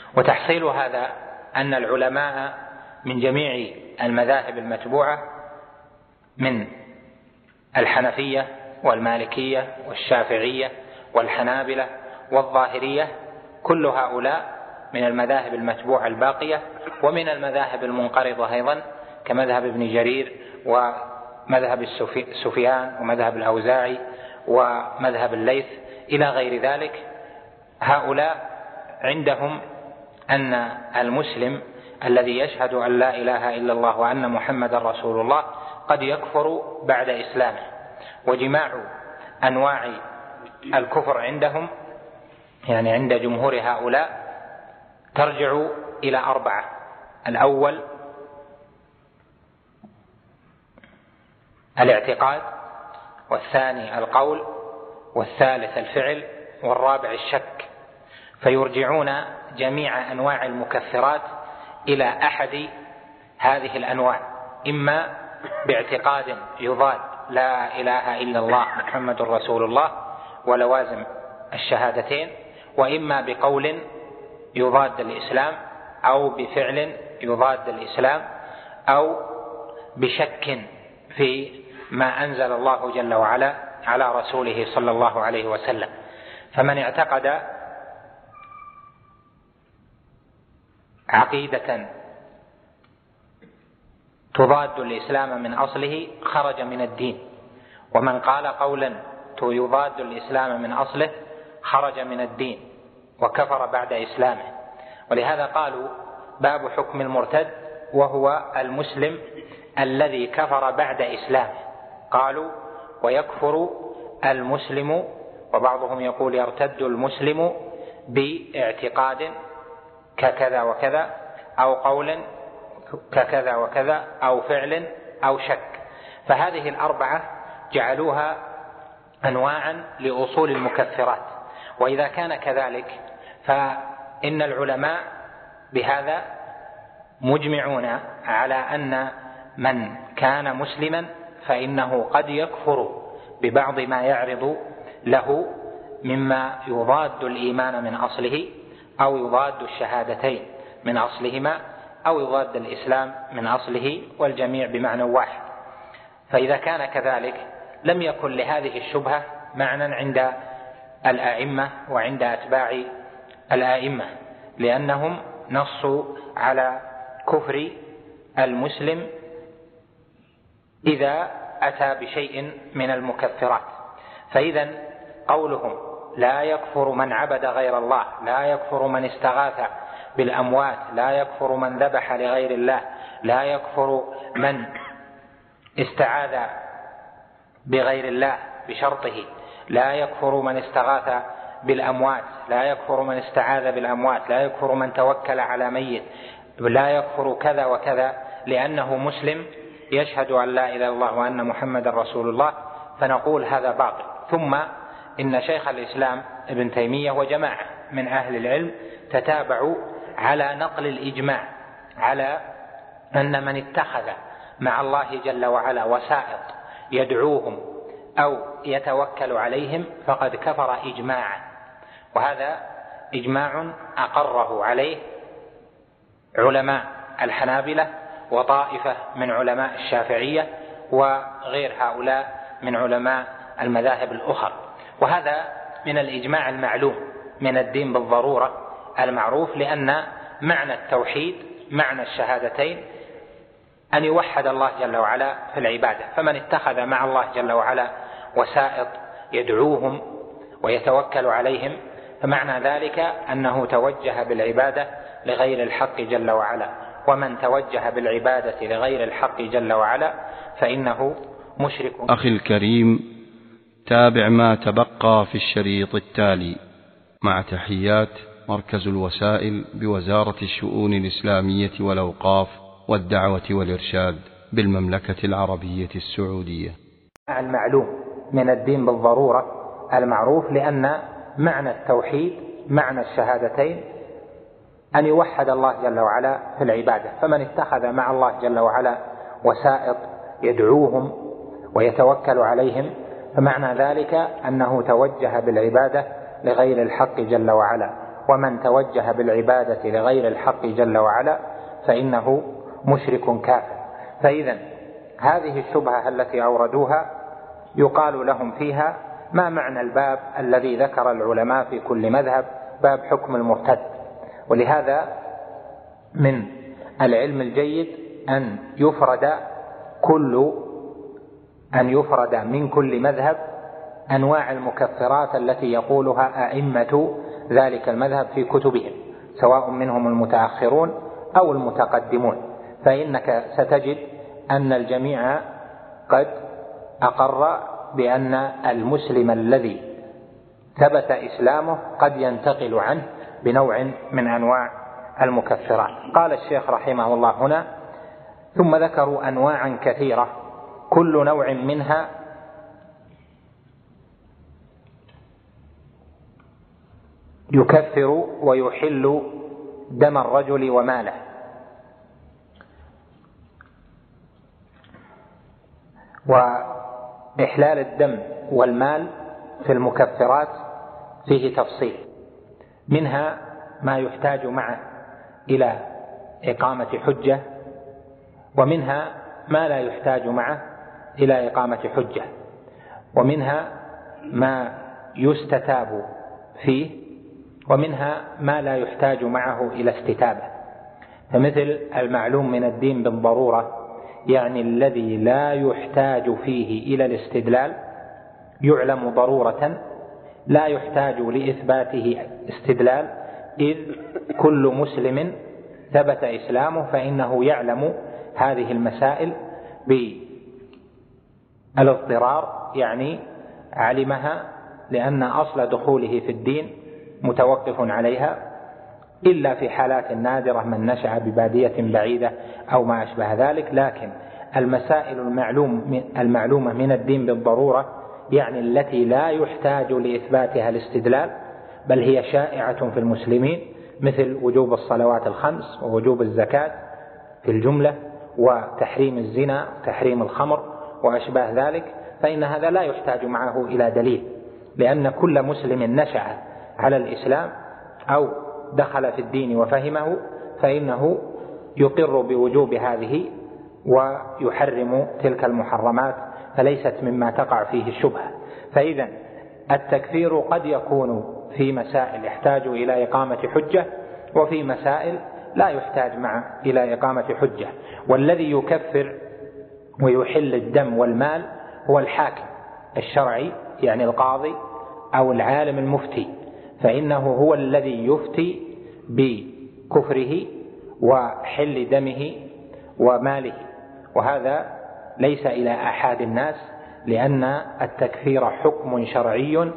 وتحصيل هذا أن العلماء من جميع المذاهب المتبوعة من الحنفية والمالكية والشافعية والحنابلة والظاهرية، كل هؤلاء من المذاهب المتبوعة الباقية، ومن المذاهب المنقرضة أيضا كمذهب ابن جرير ومذهب سفيان ومذهب الأوزاعي ومذهب الليث إلى غير ذلك. هؤلاء عندهم أن المسلم الذي يشهد أن لا إله إلا الله وأن محمد رسول الله قد يكفر بعد إسلامه. وجماع أنواع الكفر عندهم، يعني عند جمهور هؤلاء، ترجع إلى 4: الأول الاعتقاد، والثاني القول، والثالث الفعل، والرابع الشك. فيرجعون جميع أنواع المكفرات إلى أحد هذه الأنواع، إما باعتقاد يضاد لا إله إلا الله محمد رسول الله ولوازم الشهادتين، وإما بقول يضاد الإسلام، أو بفعل يضاد الإسلام، أو بشك في ما أنزل الله جل وعلا على رسوله صلى الله عليه وسلم. فمن اعتقد عقيدة تضاد الإسلام من أصله خرج من الدين، ومن قال قولا يضاد الإسلام من أصله خرج من الدين وكفر بعد إسلامه. ولهذا قالوا باب حكم المرتد وهو المسلم الذي كفر بعد إسلامه. قالوا ويكفر المسلم، وبعضهم يقول يرتد المسلم باعتقاد ككذا وكذا، أو قول ككذا وكذا، أو فعل، أو شك. فهذه 4 جعلوها أنواعا لأصول المكفرات. وإذا كان كذلك فإن العلماء بهذا مجمعون على أن من كان مسلما فإنه قد يكفر ببعض ما يعرض له مما يضاد الإيمان من أصله، أو يضاد الشهادتين من أصلهما، أو يضاد الإسلام من أصله، والجميع بمعنى واحد. فإذا كان كذلك لم يكن لهذه الشبهة معنى عند الأئمة وعند أتباع الأئمة، لأنهم نصوا على كفر المسلم إذا أتى بشيء من المكفرات. فإذا قولهم لا يكفر من عبد غير الله، لا يكفر من استغاث بالأموات، لا يكفر من ذبح لغير الله، لا يكفر من استعاذ بغير الله بشرطه، لا يكفر من استغاث بالأموات، لا يكفر من استعاذ بالأموات، لا يكفر من توكل على ميت، لا يكفر كذا وكذا، لأنه مسلم يشهد أن لا إله إلا الله وأن محمد رسول الله. فنقول هذا باطل. ثم إن شيخ الإسلام ابن تيمية وجماعة من أهل العلم تتابعوا على نقل الإجماع على أن من اتخذ مع الله جل وعلا وسائط يدعوهم أو يتوكل عليهم فقد كفر إجماعا. وهذا إجماع أقره عليه علماء الحنابلة وطائفة من علماء الشافعية وغير هؤلاء من علماء المذاهب الأخرى. وهذا من الإجماع المعلوم من الدين بالضرورة المعروف، لأن معنى التوحيد معنى الشهادتين أن يوحد الله جل وعلا في العبادة. فمن اتخذ مع الله جل وعلا وسائط يدعوهم ويتوكل عليهم فمعنى ذلك أنه توجه بالعبادة لغير الحق جل وعلا، ومن توجه بالعبادة لغير الحق جل وعلا فإنه مشرك. أخي الكريم، تابع ما تبقى في الشريط التالي مع تحيات مركز الوسائل بوزارة الشؤون الإسلامية والأوقاف والدعوة والإرشاد بالمملكة العربية السعودية. المعلوم من الدين بالضرورة المعروف، لأن معنى التوحيد معنى الشهادتين أن يوحد الله جل وعلا في العبادة. فمن اتخذ مع الله جل وعلا وسائط يدعوهم ويتوكل عليهم فمعنى ذلك أنه توجه بالعبادة لغير الحق جل وعلا، ومن توجه بالعبادة لغير الحق جل وعلا فإنه مشرك كافر. فإذا هذه الشبهة التي أوردوها يقال لهم فيها: ما معنى الباب الذي ذكر العلماء في كل مذهب باب حكم المرتد؟ ولهذا من العلم الجيد أن يفرد من كل مذهب أنواع المكفرات التي يقولها أئمة ذلك المذهب في كتبهم، سواء منهم المتأخرون أو المتقدمون، فإنك ستجد أن الجميع قد أقر بأن المسلم الذي ثبت إسلامه قد ينتقل عنه بنوع من أنواع المكفرات. قال الشيخ رحمه الله هنا: ثم ذكروا أنواعا كثيرة كل نوع منها يكفر ويحل دم الرجل وماله. وإحلال الدم والمال في المكفرات فيه تفصيل، منها ما يحتاج معه إلى إقامة حجة، ومنها ما لا يحتاج معه إلى إقامة حجة، ومنها ما يستتاب فيه، ومنها ما لا يحتاج معه إلى استتابة. فمثل المعلوم من الدين بالضرورة، يعني الذي لا يحتاج فيه إلى الاستدلال، يعلم ضرورة لا يحتاج لإثباته استدلال، إذ كل مسلم ثبت إسلامه فإنه يعلم هذه المسائل بالاضطرار، يعني علمها لأن أصل دخوله في الدين متوقف عليها، إلا في حالات نادرة من نشأ ببادية بعيدة أو ما أشبه ذلك. لكن المسائل المعلومة من الدين بالضرورة، يعني التي لا يحتاج لإثباتها الاستدلال، بل هي شائعة في المسلمين، مثل وجوب الصلوات الخمس ووجوب الزكاة في الجملة، وتحريم الزنا وتحريم الخمر وأشباه ذلك، فإن هذا لا يحتاج معه إلى دليل، لأن كل مسلم نشأ على الإسلام أو دخل في الدين وفهمه فإنه يقر بوجوب هذه ويحرم تلك المحرمات، فليست مما تقع فيه الشبهة. فإذا التكفير قد يكون في مسائل يحتاج إلى إقامة حجة، وفي مسائل لا يحتاج إلى إقامة حجة. والذي يكفر ويحل الدم والمال هو الحاكم الشرعي، يعني القاضي أو العالم المفتي، فإنه هو الذي يفتي بكفره وحل دمه وماله، وهذا ليس إلى أحد الناس، لأن التكفير حكم شرعي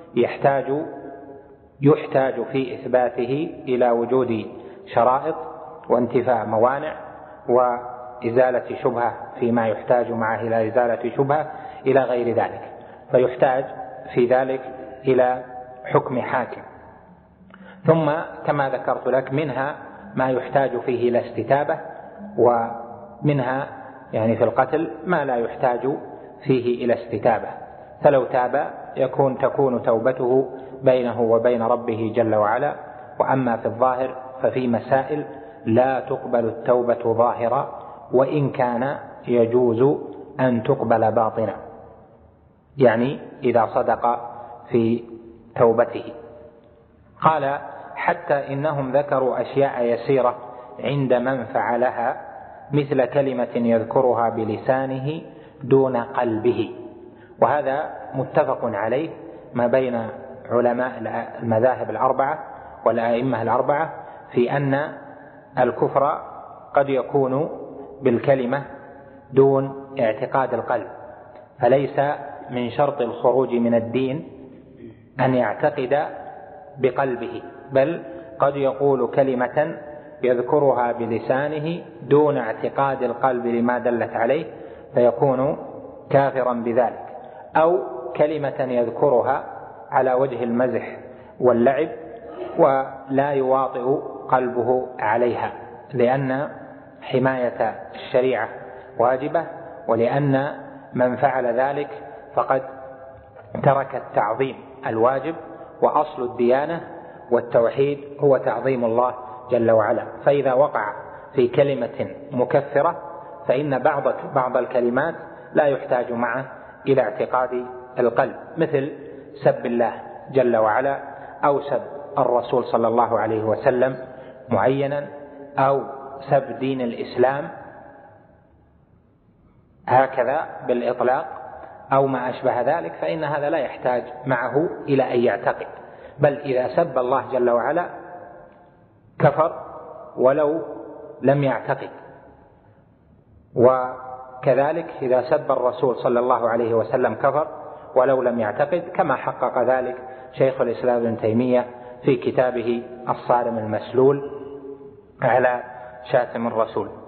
يحتاج في إثباته إلى وجود شرائط وانتفاء موانع وإزالة شبهة فيما يحتاج معه إلى إزالة شبهة إلى غير ذلك، فيحتاج في ذلك إلى حكم حاكم. ثم كما ذكرت لك منها ما يحتاج فيه إلى استتابة، ومنها يعني في القتل ما لا يحتاج فيه إلى استتابة، فلو تاب تكون توبته بينه وبين ربه جل وعلا. وأما في الظاهر ففي مسائل لا تقبل التوبة ظاهرا، وإن كان يجوز أن تقبل باطنا، يعني إذا صدق في توبته. قال: حتى إنهم ذكروا أشياء يسيرة عند من فعلها، مثل كلمة يذكرها بلسانه دون قلبه. وهذا متفق عليه ما بين علماء المذاهب الأربعة والأئمة الأربعة، في أن الكفر قد يكون بالكلمة دون اعتقاد القلب، فليس من شرط الخروج من الدين أن يعتقد بقلبه، بل قد يقول كلمة يذكرها بلسانه دون اعتقاد القلب لما دلت عليه فيكون كافرا بذلك، أو كلمة يذكرها على وجه المزح واللعب ولا يواطئ قلبه عليها، لأن حماية الشريعة واجبة، ولأن من فعل ذلك فقد ترك التعظيم الواجب وأصل الديانة، والتوحيد هو تعظيم الله جل وعلا. فإذا وقع في كلمة مكفرة فإن بعض الكلمات لا يحتاج معه إلى اعتقاد القلب، مثل سب الله جل وعلا أو سب الرسول صلى الله عليه وسلم معينا أو سب دين الإسلام هكذا بالإطلاق أو ما أشبه ذلك، فإن هذا لا يحتاج معه إلى أن يعتقد، بل إذا سب الله جل وعلا كفر ولو لم يعتقد. وكذلك إذا سب الرسول صلى الله عليه وسلم كفر ولو لم يعتقد، كما حقق ذلك شيخ الإسلام ابن تيمية في كتابه الصارم المسلول على شاتم الرسول.